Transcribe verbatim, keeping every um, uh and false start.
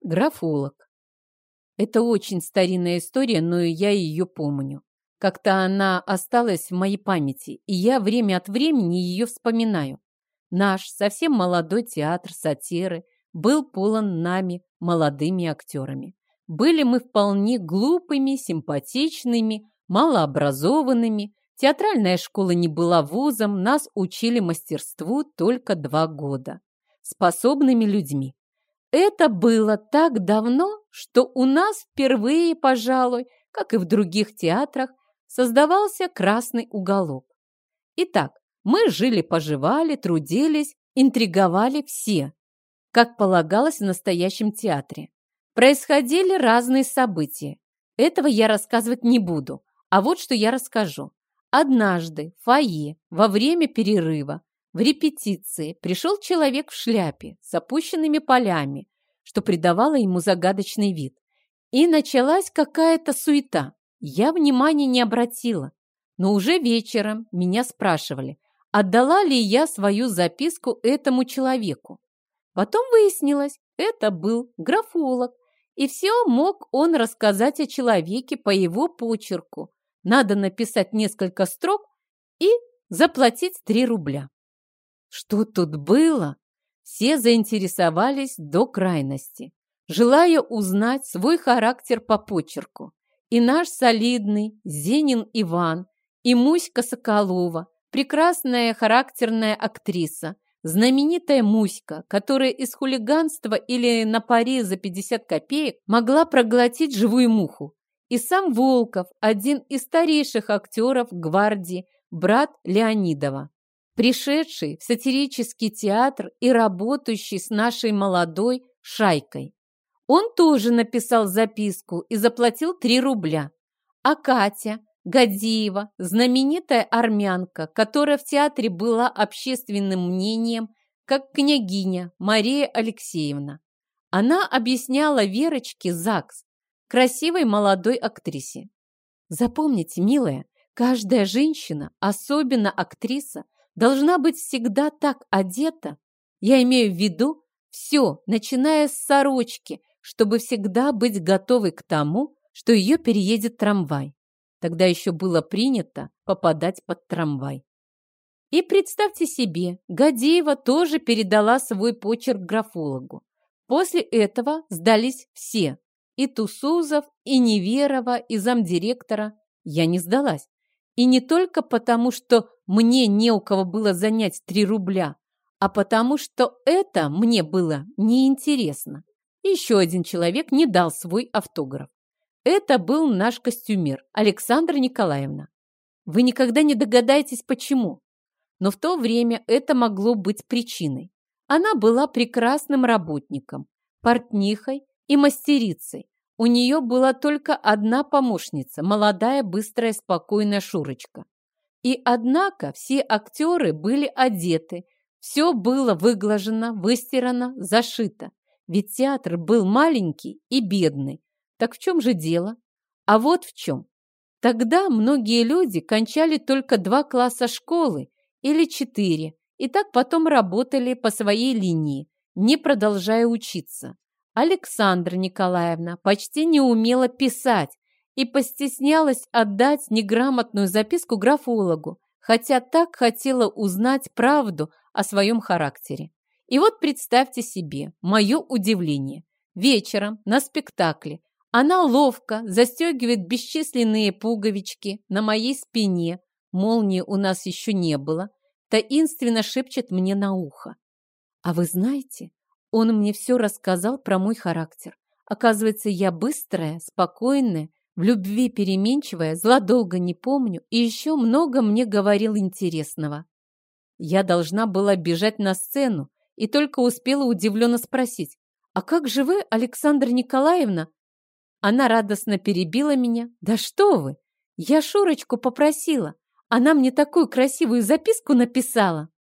Графолог. Это очень старинная история, но я ее помню. Как-то она осталась в моей памяти, и я время от времени ее вспоминаю. Наш совсем молодой театр сатиры был полон нами, молодыми актерами. Были мы вполне глупыми, симпатичными, малообразованными. Театральная школа не была вузом, нас учили мастерству только два года. Способными людьми. Это было так давно, что у нас впервые, пожалуй, как и в других театрах, создавался красный уголок. Итак, мы жили-поживали, трудились, интриговали все, как полагалось в настоящем театре. Происходили разные события. Этого я рассказывать не буду, а вот что я расскажу. Однажды в фойе во время перерыва в репетиции пришел человек в шляпе с опущенными полями, что придавало ему загадочный вид. И началась какая-то суета. Я внимания не обратила. Но уже вечером меня спрашивали, отдала ли я свою записку этому человеку. Потом выяснилось, это был графолог, и все мог он рассказать о человеке по его почерку. Надо написать несколько строк и заплатить три рубля. Что тут было? Все заинтересовались до крайности, желая узнать свой характер по почерку. И наш солидный Зенин Иван, и Муська Соколова, прекрасная характерная актриса, знаменитая Муська, которая из хулиганства или на пари за пятьдесят копеек могла проглотить живую муху, и сам Волков, один из старейших актеров гвардии, брат Леонидова, пришедший в сатирический театр и работающий с нашей молодой шайкой. Он тоже написал записку и заплатил три рубля. А Катя Гадеева, знаменитая армянка, которая в театре была общественным мнением, как княгиня Мария Алексеевна. Она объясняла Верочке ЗАГС, красивой молодой актрисе. Запомните, милая, каждая женщина, особенно актриса, должна быть всегда так одета, я имею в виду все, начиная с сорочки, чтобы всегда быть готовой к тому, что ее переедет трамвай. Тогда еще было принято попадать под трамвай. И представьте себе, Гадеева тоже передала свой почерк графологу. После этого сдались все. И Тусузов, и Неверова, и замдиректора. Я не сдалась. И не только потому, что мне не у кого было занять три рубля, а потому, что это мне было неинтересно. Еще один человек не дал свой автограф. Это был наш костюмер, Александра Николаевна. Вы никогда не догадаетесь, почему. Но в то время это могло быть причиной. Она была прекрасным работником, портнихой и мастерицей. У нее была только одна помощница, молодая, быстрая, спокойная Шурочка. И однако все актеры были одеты, все было выглажено, выстирано, зашито. Ведь театр был маленький и бедный. Так в чем же дело? А вот в чем. Тогда многие люди кончали только два класса школы или четыре, и так потом работали по своей линии, не продолжая учиться. Александра Николаевна почти не умела писать и постеснялась отдать неграмотную записку графологу, хотя так хотела узнать правду о своем характере. И вот представьте себе мое удивление. Вечером на спектакле она ловко застегивает бесчисленные пуговички на моей спине, молнии у нас еще не было, таинственно шепчет мне на ухо. А вы знаете, он мне все рассказал про мой характер. Оказывается, я быстрая, спокойная, в любви переменчивая, зла долго не помню, и еще много мне говорил интересного. Я должна была бежать на сцену и только успела удивленно спросить, «А как же вы, Александра Николаевна?» Она радостно перебила меня. «Да что вы! Я Шурочку попросила. Она мне такую красивую записку написала!»